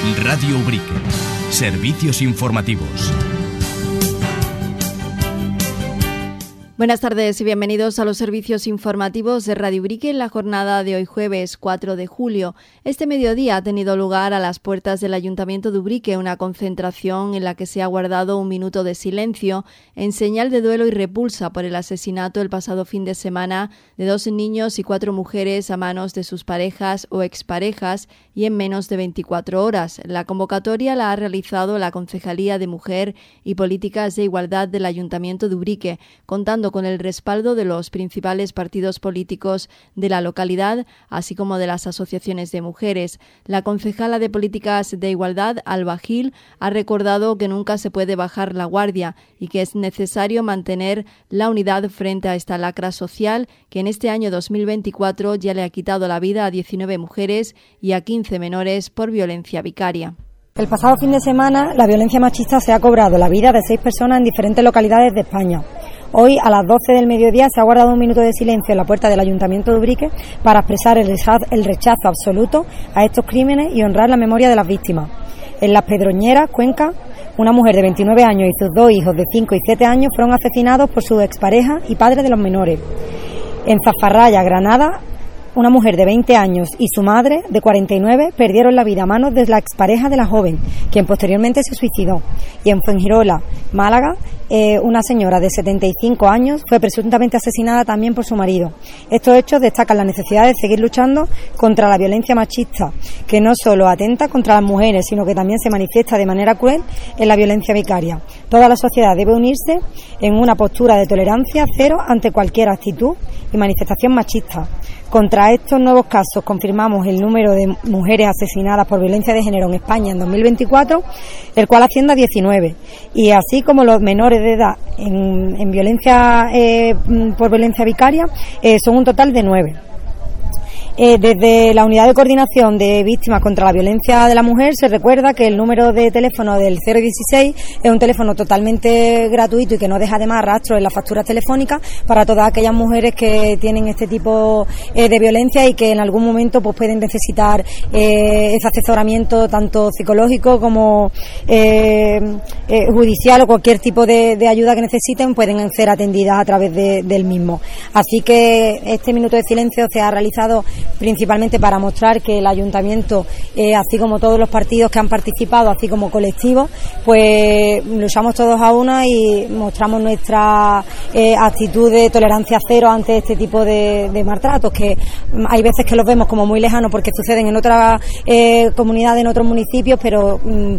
Radio Ubrique. Servicios informativos. Buenas tardes y bienvenidos a los servicios informativos de Radio Ubrique en la jornada de hoy jueves 4 de julio. Este mediodía ha tenido lugar a las puertas del Ayuntamiento de Ubrique una concentración en la que se ha guardado un minuto de silencio en señal de duelo y repulsa por el asesinato el pasado fin de semana de 2 niños y 4 mujeres a manos de sus parejas o exparejas y en menos de 24 horas. La convocatoria la ha realizado la Concejalía de Mujer y Políticas de Igualdad del Ayuntamiento de Ubrique, contando con el respaldo de los principales partidos políticos de la localidad, así como de las asociaciones de mujeres. La concejala de Políticas de Igualdad, Alba Gil, ha recordado que nunca se puede bajar la guardia y que es necesario mantener la unidad frente a esta lacra social que en este año 2024 ya le ha quitado la vida a 19 mujeres y a 15 menores por violencia vicaria. El pasado fin de semana, la violencia machista se ha cobrado la vida de 6 personas en diferentes localidades de España. Hoy, a las 12 del mediodía, se ha guardado un minuto de silencio en la puerta del Ayuntamiento de Ubrique para expresar el rechazo absoluto a estos crímenes y honrar la memoria de las víctimas. En Las Pedroñeras, Cuenca, una mujer de 29 años y sus 2 hijos de 5 y 7 años fueron asesinados por sus exparejas y padres de los menores. En Zafarraya, Granada, una mujer de 20 años y su madre, de 49, perdieron la vida a manos de la expareja de la joven, quien posteriormente se suicidó. Y en Fuengirola, Málaga, una señora de 75 años fue presuntamente asesinada también por su marido. Estos hechos destacan la necesidad de seguir luchando contra la violencia machista, que no solo atenta contra las mujeres, sino que también se manifiesta de manera cruel en la violencia vicaria. Toda la sociedad debe unirse en una postura de tolerancia cero ante cualquier actitud y manifestación machista. Contra estos nuevos casos confirmamos el número de mujeres asesinadas por violencia de género en España en 2024, el cual asciende a 19, y así como los menores de edad en violencia por violencia vicaria son un total de 9. Desde la Unidad de Coordinación de Víctimas contra la Violencia de la Mujer se recuerda que el número de teléfono del 016 es un teléfono totalmente gratuito y que no deja además rastro en las facturas telefónicas para todas aquellas mujeres que tienen este tipo de violencia y que en algún momento pues pueden necesitar ese asesoramiento tanto psicológico como judicial o cualquier tipo de ayuda que necesiten, pueden ser atendidas a través del mismo. Así que este minuto de silencio se ha realizado principalmente para mostrar que el Ayuntamiento, así como todos los partidos que han participado, así como colectivos, pues luchamos todos a una y mostramos nuestra actitud de tolerancia cero ante este tipo de maltratos, que hay veces que los vemos como muy lejanos porque suceden en otras comunidades, en otros municipios, pero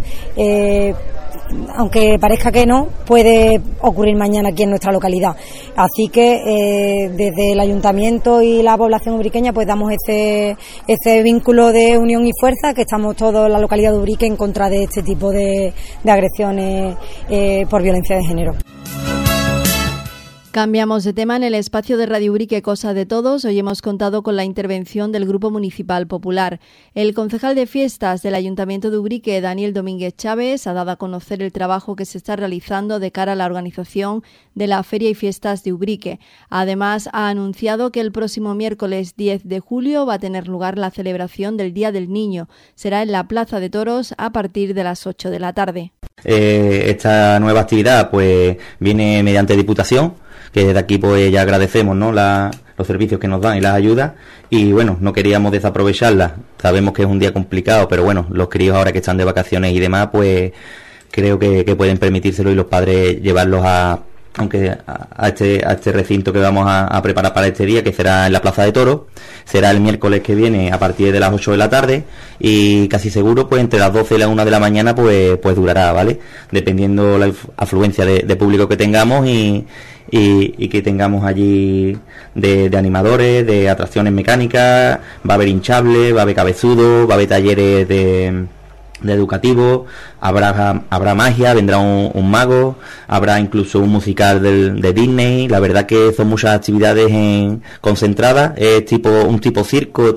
aunque parezca que no, puede ocurrir mañana aquí en nuestra localidad. Así que desde el Ayuntamiento y la población ubriqueña pues damos ese vínculo de unión y fuerza, que estamos todos en la localidad de Ubrique en contra de este tipo de agresiones por violencia de género. Cambiamos de tema en el espacio de Radio Ubrique Cosa de Todos. Hoy hemos contado con la intervención del Grupo Municipal Popular. El concejal de fiestas del Ayuntamiento de Ubrique, Daniel Domínguez Chávez, ha dado a conocer el trabajo que se está realizando de cara a la organización de la Feria y Fiestas de Ubrique. Además, ha anunciado que el próximo miércoles 10 de julio va a tener lugar la celebración del Día del Niño. Será en la Plaza de Toros a partir de las 8 de la tarde. Esta nueva actividad pues viene mediante Diputación, que desde aquí pues ya agradecemos, ¿no?, los servicios que nos dan y las ayudas, y bueno, no queríamos desaprovecharlas. Sabemos que es un día complicado, pero bueno, los críos ahora que están de vacaciones y demás, pues creo que pueden permitírselo, y los padres llevarlos a este recinto que vamos a preparar para este día, que será en la Plaza de Toros. Será el miércoles que viene a partir de las 8 de la tarde, y casi seguro pues entre las 12 y las 1 de la mañana pues durará, ¿vale? Dependiendo la afluencia de público que tengamos y que tengamos allí de animadores, de atracciones mecánicas. Va a haber hinchables, va a haber cabezudos, va a haber talleres de educativo, habrá magia, vendrá un mago, habrá incluso un musical de Disney. La verdad que son muchas actividades concentradas, es un tipo circo,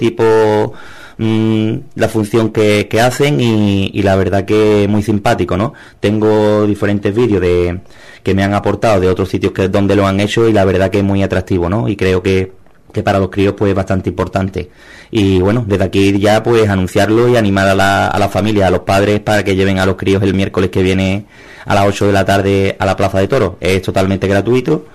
la función que hacen, y la verdad que es muy simpático, ¿no? Tengo diferentes vídeos que me han aportado de otros sitios donde lo han hecho, y la verdad que es muy atractivo, ¿no? Y creo que que para los críos pues es bastante importante. Y bueno, desde aquí ya pues anunciarlo y animar a la familia, a los padres, para que lleven a los críos el miércoles que viene a las 8 de la tarde a la Plaza de Toros. Es totalmente gratuito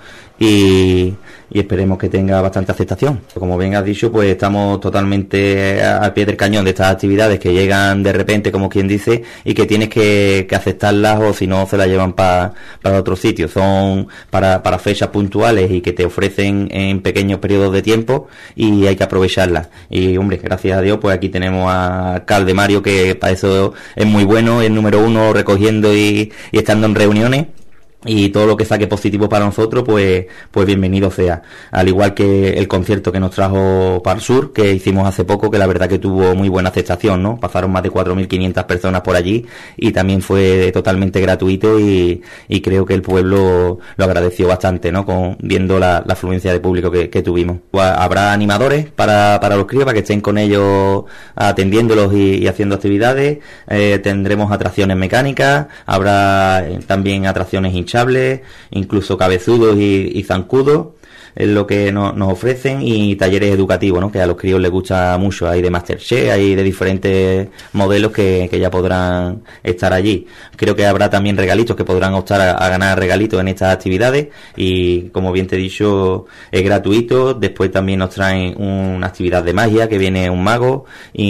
y esperemos que tenga bastante aceptación. Como bien has dicho, pues estamos totalmente al pie del cañón de estas actividades que llegan de repente, como quien dice, y que tienes que aceptarlas, o si no se las llevan para otros sitios. Son para fechas puntuales y que te ofrecen en pequeños periodos de tiempo, y hay que aprovecharlas. Y hombre, gracias a Dios, pues aquí tenemos a alcalde Mario, que para eso es muy bueno, es número uno recogiendo y estando en reuniones. Y todo lo que saque positivo para nosotros, pues bienvenido sea. Al igual que el concierto que nos trajo para el sur, que hicimos hace poco, que la verdad que tuvo muy buena aceptación, ¿no? Pasaron más de 4.500 personas por allí y también fue totalmente gratuito, y creo que el pueblo lo agradeció bastante, ¿no? Viendo la afluencia de público que tuvimos. Habrá animadores para los críos, para que estén con ellos atendiéndolos y haciendo actividades. Tendremos atracciones mecánicas, habrá también atracciones hinchables, incluso cabezudos y zancudos, es lo que nos ofrecen, y talleres educativos, ¿no? Que a los críos les gusta mucho. Hay de Masterchef, hay de diferentes modelos que ya podrán estar allí. Creo que habrá también regalitos, que podrán optar a ganar regalitos en estas actividades, y como bien te he dicho, es gratuito. Después también nos traen una actividad de magia, que viene un mago,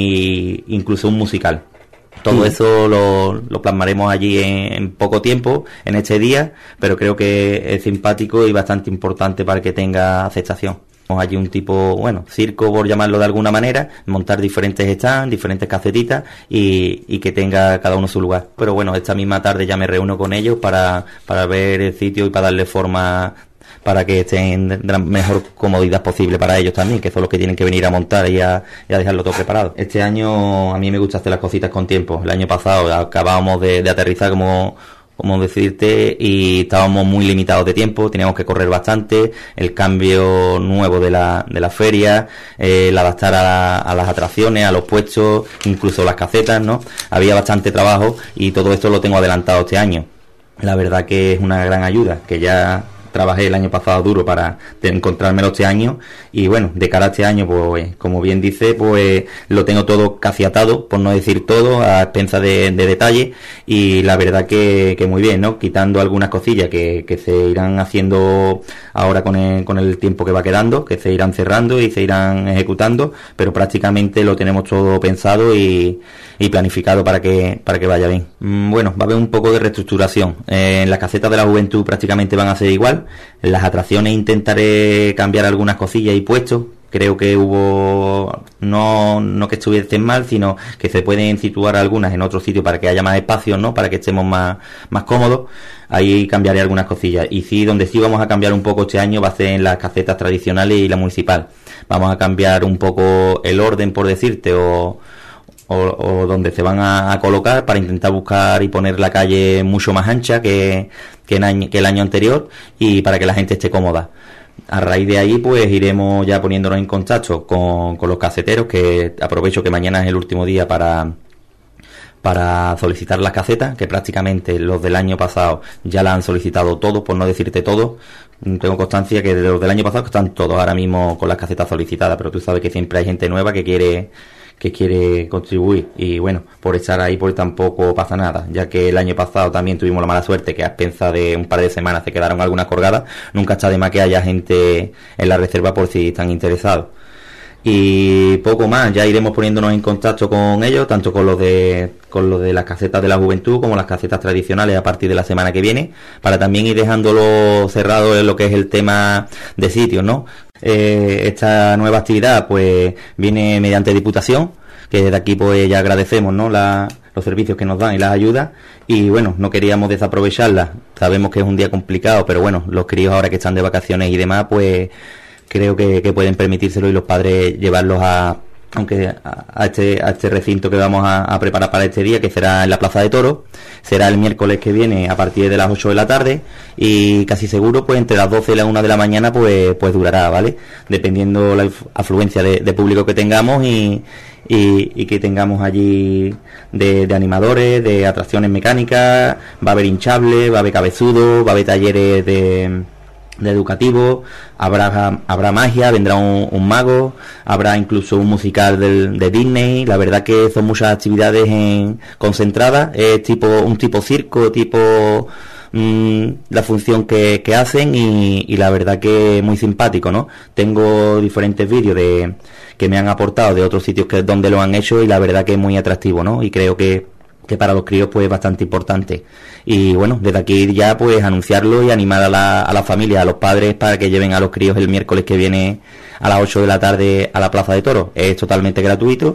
e incluso un musical. Todo eso lo plasmaremos allí en poco tiempo, en este día, pero creo que es simpático y bastante importante para que tenga aceptación. Tenemos allí un tipo, circo, por llamarlo de alguna manera, montar diferentes stands, diferentes casetitas, y que tenga cada uno su lugar. Pero bueno, esta misma tarde ya me reúno con ellos para ver el sitio y para darle forma, para que estén de la mejor comodidad posible para ellos también, que son los que tienen que venir a montar y a dejarlo todo preparado. Este año a mí me gusta hacer las cositas con tiempo. El año pasado acabábamos de aterrizar, como decirte, y estábamos muy limitados de tiempo, teníamos que correr bastante. El cambio nuevo de la feria, el adaptar a las atracciones, a los puestos, incluso las casetas, ¿no? Había bastante trabajo, y todo esto lo tengo adelantado este año. La verdad que es una gran ayuda, que ya trabajé el año pasado duro para encontrármelo este año, y bueno, de cara a este año, pues como bien dice, pues lo tengo todo casi atado, por no decir todo, a expensa de detalle, y la verdad que muy bien, ¿no? Quitando algunas cosillas que se irán haciendo ahora con el tiempo que va quedando, que se irán cerrando y se irán ejecutando, pero prácticamente lo tenemos todo pensado y planificado para que vaya bien. Bueno, va a haber un poco de reestructuración. En las casetas de la juventud prácticamente van a ser igual. En las atracciones intentaré cambiar algunas cosillas y puestos. Creo que hubo, no que estuviesen mal, sino que se pueden situar algunas en otro sitio para que haya más espacio, ¿no? Para que estemos más cómodos. Ahí cambiaré algunas cosillas. Y sí, donde sí vamos a cambiar un poco este año va a ser en las casetas tradicionales y la municipal. Vamos a cambiar un poco el orden, por decirte, o donde se van a colocar, para intentar buscar y poner la calle mucho más ancha que el año anterior, y para que la gente esté cómoda. A raíz de ahí, pues iremos ya poniéndonos en contacto con los caseteros, que aprovecho que mañana es el último día para solicitar las casetas, que prácticamente los del año pasado ya las han solicitado todos, por no decirte todos. Tengo constancia que de los del año pasado están todos ahora mismo con las casetas solicitadas, pero tú sabes que siempre hay gente nueva que quiere contribuir, y bueno, por estar ahí pues tampoco pasa nada, ya que el año pasado también tuvimos la mala suerte que a expensas de un par de semanas se quedaron algunas colgadas. Nunca está de más que haya gente en la reserva por si están interesados. Y poco más, ya iremos poniéndonos en contacto con ellos, tanto con los de las casetas de la juventud como las casetas tradicionales a partir de la semana que viene, para también ir dejándolo cerrado en lo que es el tema de sitios, ¿no? Esta nueva actividad pues viene mediante Diputación, que desde aquí pues ya agradecemos, ¿no? Los servicios que nos dan y las ayudas, y bueno, no queríamos desaprovecharlas. Sabemos que es un día complicado, pero bueno, los críos ahora que están de vacaciones y demás, pues creo que pueden permitírselo, y los padres llevarlos a este recinto que vamos a preparar para este día, que será en la Plaza de Toros. Será el miércoles que viene a partir de las 8 de la tarde, y casi seguro pues entre las 12 y las 1 de la mañana pues durará, ¿vale? Dependiendo la afluencia de público que tengamos y que tengamos allí de animadores, de atracciones mecánicas. Va a haber hinchables, va a haber cabezudos, va a haber talleres educativo, habrá magia, vendrá un mago, habrá incluso un musical de Disney. La verdad que son muchas actividades concentradas, es un tipo circo, la función que hacen y la verdad que es muy simpático, ¿no? Tengo diferentes vídeos que me han aportado de otros sitios donde lo han hecho y la verdad que es muy atractivo, ¿no? Y creo que para los críos pues es bastante importante. Y bueno, desde aquí ya pues anunciarlo y animar a la familia, a los padres, para que lleven a los críos el miércoles que viene a las 8 de la tarde a la Plaza de Toros. Es totalmente gratuito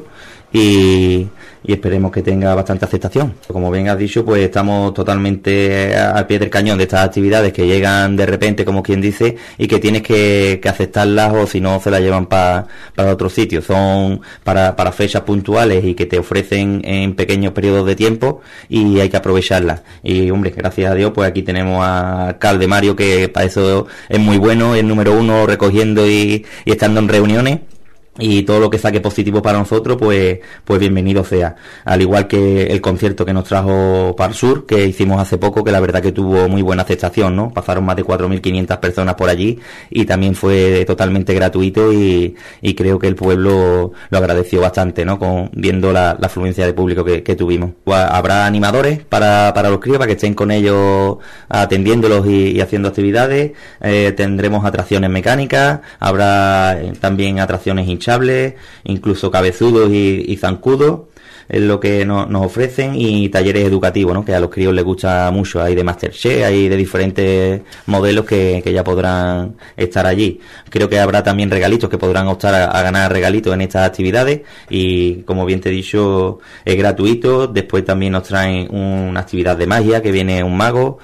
y esperemos que tenga bastante aceptación. Como bien has dicho, pues estamos totalmente al pie del cañón de estas actividades que llegan de repente, como quien dice, y que tienes que aceptarlas, o si no se las llevan para otros sitios. Son para fechas puntuales y que te ofrecen en pequeños periodos de tiempo y hay que aprovecharlas. Y hombre, gracias a Dios, pues aquí tenemos al alcalde Mario, que para eso es muy bueno, es número uno recogiendo y estando en reuniones. Y todo lo que saque positivo para nosotros, pues bienvenido sea. Al igual que el concierto que nos trajo Par Sur, que hicimos hace poco, que la verdad que tuvo muy buena aceptación, ¿no? Pasaron más de 4.500 personas por allí y también fue totalmente gratuito y creo que el pueblo lo agradeció bastante, ¿no? Viendo la afluencia de público que tuvimos. Habrá animadores para los críos, para que estén con ellos atendiéndolos y haciendo actividades. Tendremos atracciones mecánicas, habrá también atracciones hinchables, incluso cabezudos y zancudos, es lo que nos ofrecen, y talleres educativos, ¿no? Que a los críos les gusta mucho. Hay de Masterchef, hay de diferentes modelos que ya podrán estar allí. Creo que habrá también regalitos, que podrán optar a ganar regalitos en estas actividades, y como bien te he dicho, es gratuito. Después también nos traen una actividad de magia, que viene un mago,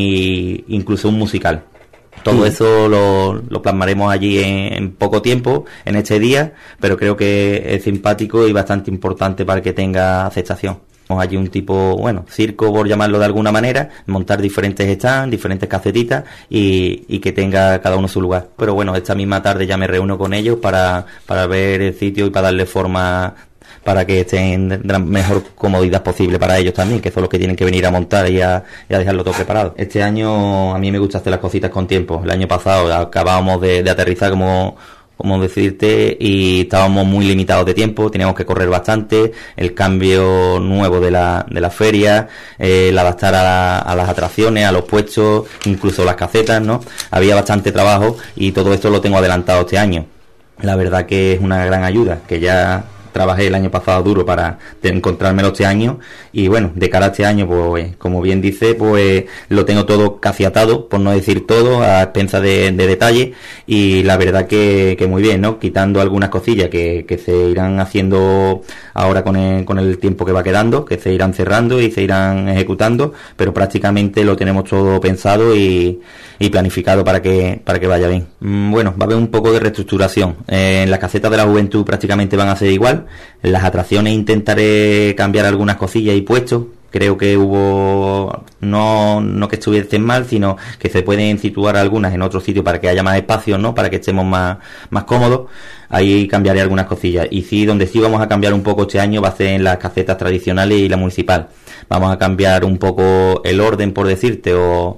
e incluso un musical. Todo eso lo plasmaremos allí en poco tiempo, en este día, pero creo que es simpático y bastante importante para que tenga aceptación. Tenemos allí un tipo, circo, por llamarlo de alguna manera, montar diferentes stands, diferentes casetitas y que tenga cada uno su lugar. Pero bueno, esta misma tarde ya me reúno con ellos para ver el sitio y para darle forma, para que estén de la mejor comodidad posible para ellos también, que son los que tienen que venir a montar y a dejarlo todo preparado. Este año a mí me gusta hacer las cositas con tiempo. El año pasado acabábamos de aterrizar, como decirte, y estábamos muy limitados de tiempo, teníamos que correr bastante. El cambio nuevo de la feria, el adaptar a las atracciones, a los puestos, incluso las casetas, ¿no? Había bastante trabajo y todo esto lo tengo adelantado este año. La verdad que es una gran ayuda, que ya trabajé el año pasado duro para encontrármelo este año, y bueno, de cara a este año, pues como bien dice, pues lo tengo todo casi atado, por no decir todo, a expensas de detalle, y la verdad que muy bien, ¿no? Quitando algunas cosillas que se irán haciendo ahora con el tiempo que va quedando, que se irán cerrando y se irán ejecutando, pero prácticamente lo tenemos todo pensado y planificado para que vaya bien. Bueno, va a haber un poco de reestructuración. En las casetas de la juventud prácticamente van a ser igual. En las atracciones intentaré cambiar algunas cosillas y puestos. Creo que hubo, no que estuviesen mal, sino que se pueden situar algunas en otro sitio para que haya más espacio, ¿no? Para que estemos más cómodos. Ahí cambiaré algunas cosillas. Y sí, donde sí vamos a cambiar un poco este año va a ser en las casetas tradicionales y la municipal. Vamos a cambiar un poco el orden, por decirte, o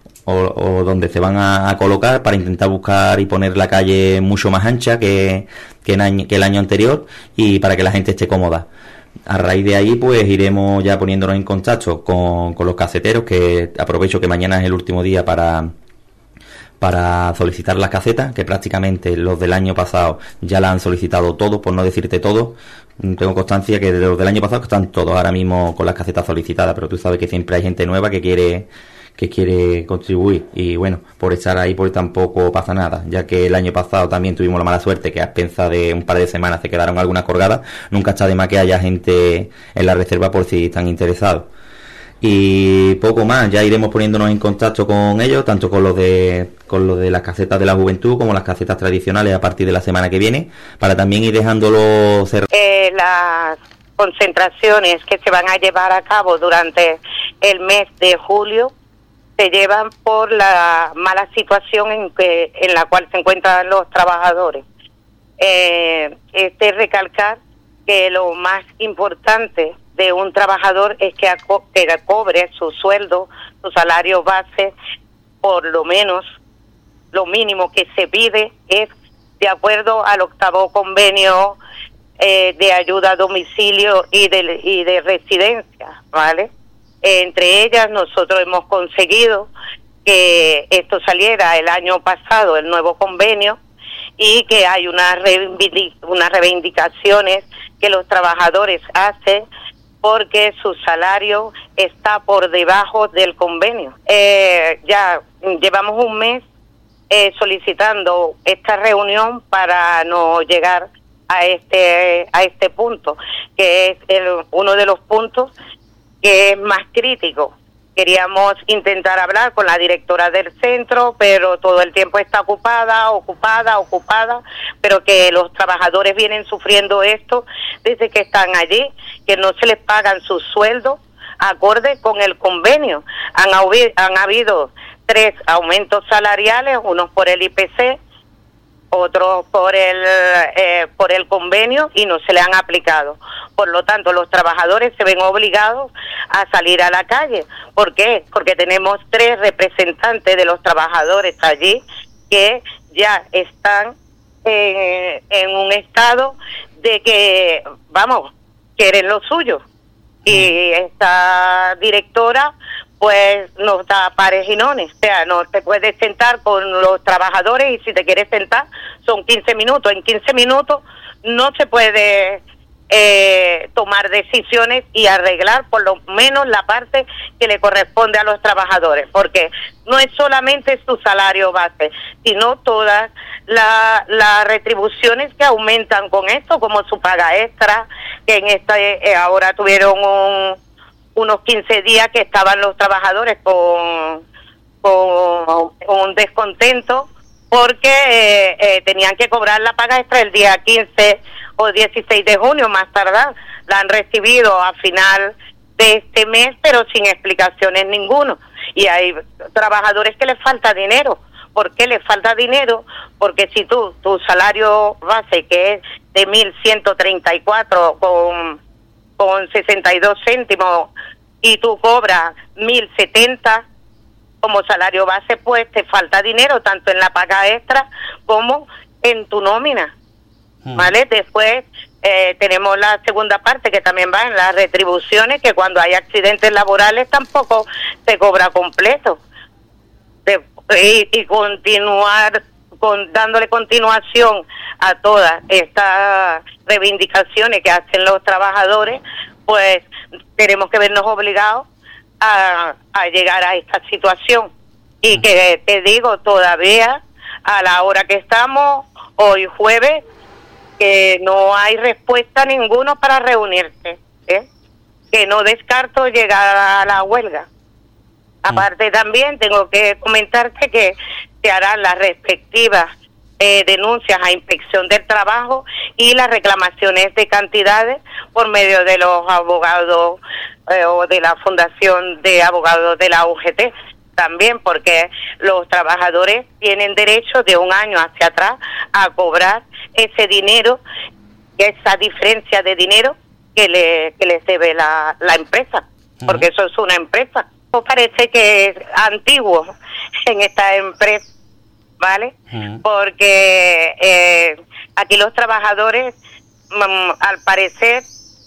donde se van a colocar, para intentar buscar y poner la calle mucho más ancha que el año anterior, y para que la gente esté cómoda. A raíz de ahí, pues iremos ya poniéndonos en contacto con los caseteros, que aprovecho que mañana es el último día para solicitar las casetas, que prácticamente los del año pasado ya las han solicitado todos, por no decirte todos. Tengo constancia que de los del año pasado están todos ahora mismo con las casetas solicitadas, pero tú sabes que siempre hay gente nueva que quiere contribuir, y bueno, por estar ahí pues tampoco pasa nada, ya que el año pasado también tuvimos la mala suerte que a expensas de un par de semanas se quedaron algunas colgadas. Nunca está de más que haya gente en la reserva por si están interesados. Y poco más, ya iremos poniéndonos en contacto con ellos, tanto con los de las casetas de la juventud como las casetas tradicionales a partir de la semana que viene, para también ir dejándolo cerrado. Las concentraciones que se van a llevar a cabo durante el mes de julio se llevan por la mala situación en la cual se encuentran los trabajadores. Recalcar que lo más importante de un trabajador es que cobre su sueldo, su salario base, por lo menos lo mínimo que se pide es de acuerdo al 8º convenio de ayuda a domicilio y de residencia, ¿vale? Entre ellas nosotros hemos conseguido que esto saliera el año pasado, el nuevo convenio, y que hay unas reivindicaciones que los trabajadores hacen porque su salario está por debajo del convenio. Ya llevamos un mes solicitando esta reunión para no llegar a este punto, que es uno de los puntos que es más crítico. Queríamos intentar hablar con la directora del centro, pero todo el tiempo está ocupada, pero que los trabajadores vienen sufriendo esto desde que están allí, que no se les pagan sus sueldos acorde con el convenio. Han habido 3 aumentos salariales, unos por el IPC, otros por el convenio, y no se le han aplicado. Por lo tanto, los trabajadores se ven obligados a salir a la calle. ¿Por qué? Porque tenemos 3 representantes de los trabajadores allí que ya están en un estado de que, quieren lo suyo. Y esta directora pues nos da parejinones. O sea, no te puedes sentar con los trabajadores, y si te quieres sentar son 15 minutos. En 15 minutos no se puede tomar decisiones y arreglar por lo menos la parte que le corresponde a los trabajadores, porque no es solamente su salario base, sino todas las retribuciones que aumentan con esto, como su paga extra, que en ahora tuvieron unos 15 días que estaban los trabajadores con un descontento porque tenían que cobrar la paga extra el día 15 o 16 de junio, más tardar. La han recibido a final de este mes, pero sin explicaciones ninguno. Y hay trabajadores que les falta dinero. ¿Por qué les falta dinero? Porque si tu salario base, que es de 1.134 con 62 céntimos, y tú cobras 1.070 como salario base, pues te falta dinero tanto en la paga extra como en tu nómina, ¿vale? Después tenemos la segunda parte, que también va en las retribuciones, que cuando hay accidentes laborales tampoco se cobra completo. Y continuar dándole continuación a todas estas reivindicaciones que hacen los trabajadores, pues tenemos que vernos obligados a llegar a esta situación. Y que te digo, todavía a la hora que estamos, hoy jueves, que no hay respuesta ninguna para reunirse, que no descarto llegar a la huelga. Aparte también tengo que comentarte que se harán las respectivas denuncias a Inspección del Trabajo y las reclamaciones de cantidades por medio de los abogados o de la Fundación de Abogados de la UGT. También porque los trabajadores tienen derecho de un año hacia atrás a cobrar ese dinero, esa diferencia de dinero que les debe la empresa, porque eso es una empresa. Parece que es antiguo en esta empresa, ¿vale? Porque aquí los trabajadores, al parecer,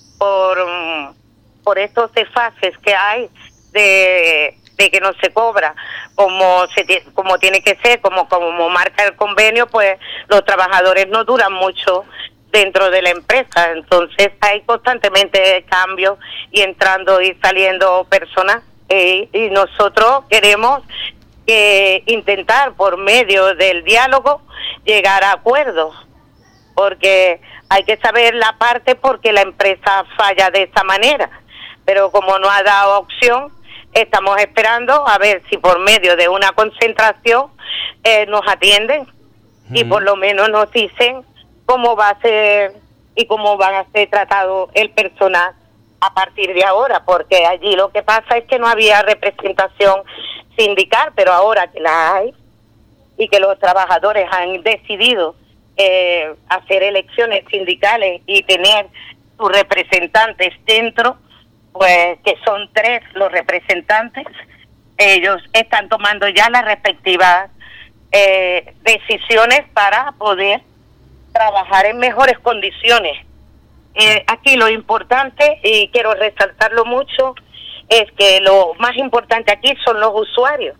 por estos desfases que hay de que no se cobra como tiene que ser, como marca el convenio, pues los trabajadores no duran mucho dentro de la empresa. Entonces hay constantemente cambios y entrando y saliendo personas. Y nosotros queremos intentar por medio del diálogo llegar a acuerdos, porque hay que saber la parte porque la empresa falla de esa manera, pero como no ha dado opción, estamos esperando a ver si por medio de una concentración nos atienden y por lo menos nos dicen cómo va a ser y cómo van a ser tratado el personal a partir de ahora, porque allí lo que pasa es que no había representación sindical, pero ahora que la hay y que los trabajadores han decidido hacer elecciones sindicales y tener sus representantes dentro, pues que son 3 los representantes, ellos están tomando ya las respectivas decisiones para poder trabajar en mejores condiciones. Aquí lo importante, y quiero resaltarlo mucho, es que lo más importante aquí son los usuarios.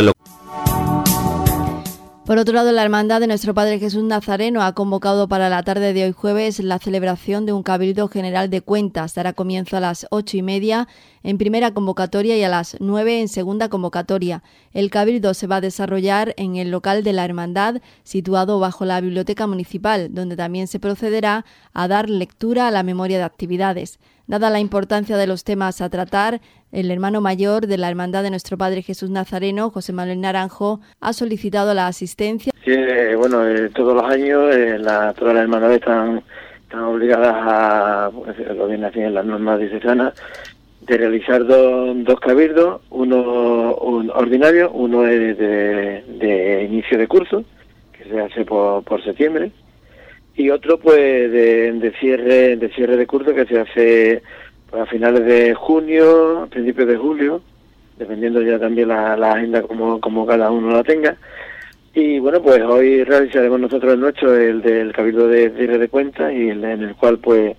Por otro lado, la Hermandad de Nuestro Padre Jesús Nazareno ha convocado para la tarde de hoy jueves la celebración de un Cabildo General de Cuentas. Dará comienzo a las 8:30 en primera convocatoria y a las 9 en segunda convocatoria. El Cabildo se va a desarrollar en el local de la Hermandad, situado bajo la Biblioteca Municipal, donde también se procederá a dar lectura a la memoria de actividades. Dada la importancia de los temas a tratar, el hermano mayor de la Hermandad de Nuestro Padre Jesús Nazareno, José Manuel Naranjo, ha solicitado la asistencia. Sí, todos los años todas las hermandades están obligadas a, lo viene así en las normas diocesanas, de realizar dos cabildos, un ordinario, uno de inicio de curso, que se hace por septiembre, y otro pues de cierre de curso, que se hace pues, a finales de junio, a principios de julio, dependiendo ya también la agenda como cada uno la tenga. Y bueno, pues hoy realizaremos nosotros el nuestro, el del Cabildo de cierre de cuentas, y en el cual pues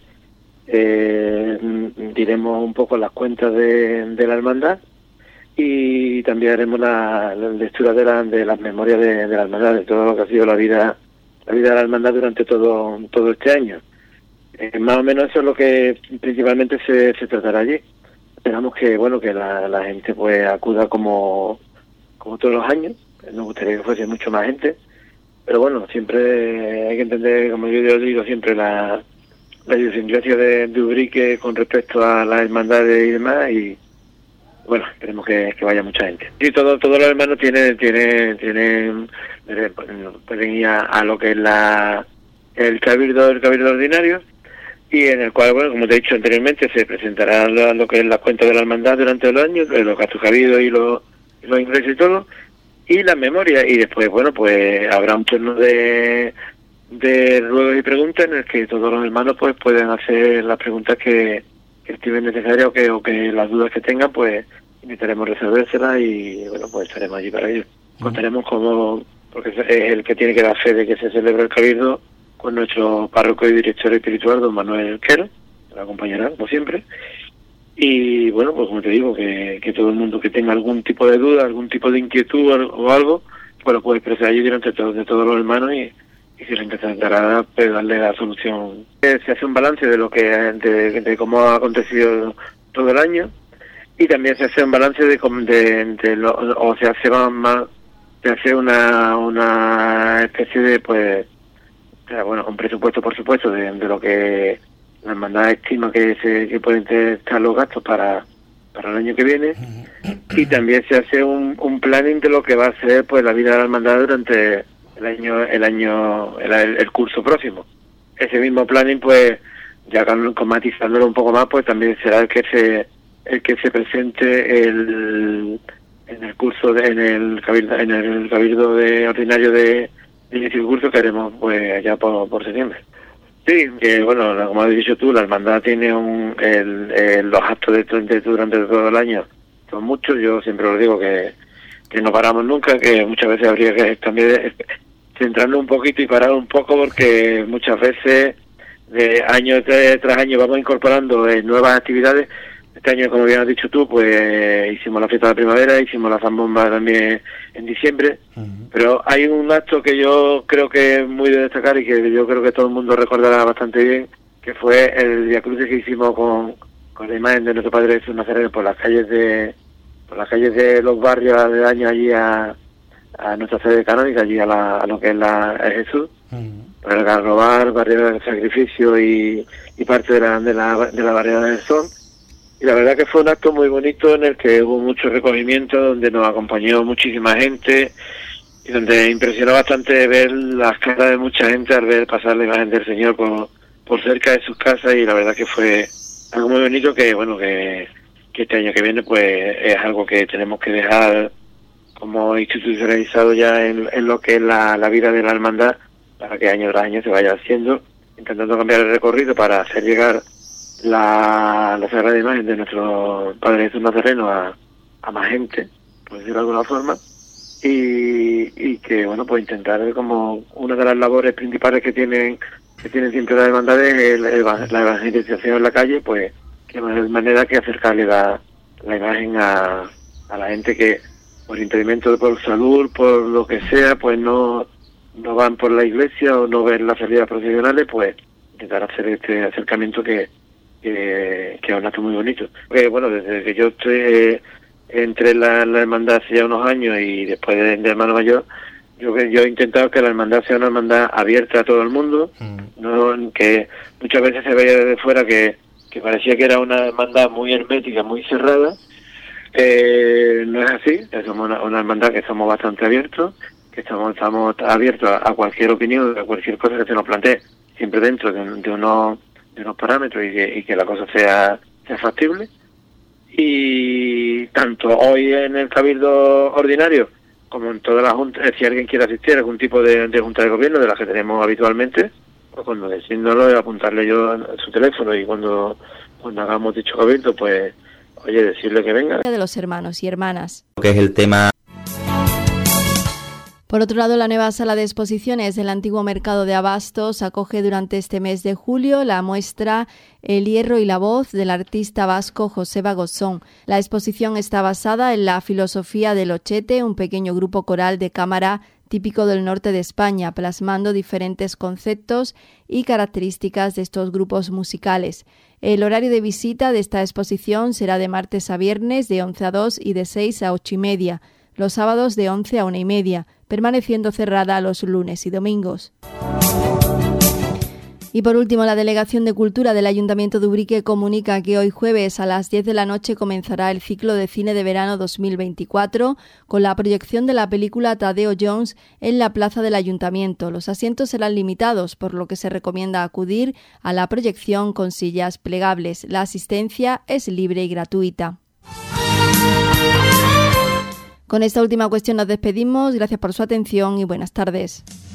diremos un poco las cuentas de la hermandad, y también haremos la lectura de las memorias de la hermandad, de todo lo que ha sido la vida de la hermandad durante todo este año. Más o menos eso es lo que principalmente se tratará allí. Esperamos que la gente pues acuda como todos los años. Nos gustaría que fuese mucho más gente, pero bueno, siempre hay que entender, como yo digo siempre, la idiosincrasia de Ubrique con respecto a las hermandades y demás, y bueno, esperemos que vaya mucha gente. Sí, todos los hermanos pueden ir a lo que es el cabildo ordinario, y en el cual, bueno, como te he dicho anteriormente, se presentará lo que es la cuenta de la hermandad durante el año, los gastos habidos y los ingresos y todo, y las memorias, y después, bueno, pues habrá un turno de ruegos y preguntas en el que todos los hermanos pues pueden hacer las preguntas que estimen necesarias o que las dudas que tengan, pues intentaremos resolvérselas, y bueno, pues estaremos allí para ello. Contaremos porque es el que tiene que dar fe de que se celebra el cabildo, con nuestro párroco y director espiritual, don Manuel Quero, que lo acompañará como siempre. Y bueno, pues como te digo, que todo el mundo que tenga algún tipo de duda, algún tipo de inquietud o algo, pues lo puede expresar allí delante de todos los hermanos, y se le intentará darle la solución. Se hace un balance de lo que de cómo ha acontecido todo el año, y también se hace un balance se hace una especie de pues un presupuesto, por supuesto, de lo que la hermandad estima que pueden estar los gastos para el año que viene, y también se hace un planning de lo que va a ser pues la vida de la hermandad durante el curso próximo. Ese mismo planning, pues ya matizándolo un poco más, pues también será el que se presente en el curso en el cabildo de ordinario de inicio del curso, que haremos pues allá por septiembre. Sí, que bueno, como has dicho tú, la hermandad tiene los actos durante todo el año son muchos. Yo siempre os digo que no paramos nunca, que muchas veces habría que también centrarnos un poquito y parar un poco, porque muchas veces de año tras año vamos incorporando nuevas actividades. Este año, como bien has dicho tú, pues hicimos la fiesta de la primavera, hicimos la zambomba también en diciembre, pero hay un acto que yo creo que es muy de destacar y que yo creo que todo el mundo recordará bastante bien, que fue el viacrucis que hicimos con la imagen de nuestro Padre Jesús Nazareno por las calles de los barrios aledaños allí a nuestra sede canónica, allí a lo que es el Jesús, para el Garrobar, Barriada del Sacrificio y parte de la Barriada del Sol. Y la verdad que fue un acto muy bonito en el que hubo mucho recogimiento, donde nos acompañó muchísima gente y donde impresionó bastante ver las caras de mucha gente al ver pasar la imagen del Señor por cerca de sus casas, y la verdad que fue algo muy bonito que este año que viene pues es algo que tenemos que dejar como institucionalizado ya en lo que es la vida de la hermandad, para que año tras año se vaya haciendo, intentando cambiar el recorrido para hacer llegar la sagrada imagen de nuestro Padre Jesús Nazareno a más gente, por decirlo de alguna forma, y que, bueno, pues intentar, como una de las labores principales que tienen siempre las hermandades, la evangelización en la calle, pues que no hay manera que acercarle la imagen a la gente que por impedimento, por salud, por lo que sea, pues no van por la iglesia o no ven las salidas procesionales, pues intentar hacer este acercamiento que es un acto muy bonito. Porque, bueno, desde que yo entré en la hermandad hace ya unos años y después de hermano mayor, yo he intentado que la hermandad sea una hermandad abierta a todo el mundo, no que muchas veces se veía desde fuera que parecía que era una hermandad muy hermética, muy cerrada. No es así, somos una hermandad que somos bastante abiertos, que estamos abiertos a cualquier opinión, a cualquier cosa que se nos plantee, siempre dentro de unos parámetros y que la cosa sea factible. Y tanto hoy en el Cabildo Ordinario como en todas las juntas, si alguien quiere asistir a algún tipo de junta de gobierno de las que tenemos habitualmente, pues cuando decíndolo, apuntarle yo a su teléfono y cuando hagamos dicho cabildo, pues oye, decirle que venga. De los hermanos y hermanas. Que es el tema. Por otro lado, la nueva sala de exposiciones del antiguo mercado de abastos acoge durante este mes de julio la muestra El hierro y la voz del artista vasco Joseba Gozón. La exposición está basada en la filosofía del ochete, un pequeño grupo coral de cámara típico del norte de España, plasmando diferentes conceptos y características de estos grupos musicales. El horario de visita de esta exposición será de martes a viernes de 11 a 2 y de 6 a 8:30, los sábados de 11 a 1:30, permaneciendo cerrada los lunes y domingos. Y por último, la Delegación de Cultura del Ayuntamiento de Ubrique comunica que hoy jueves a las 10 de la noche comenzará el ciclo de cine de verano 2024 con la proyección de la película Tadeo Jones en la plaza del Ayuntamiento. Los asientos serán limitados, por lo que se recomienda acudir a la proyección con sillas plegables. La asistencia es libre y gratuita. Con esta última cuestión nos despedimos. Gracias por su atención y buenas tardes.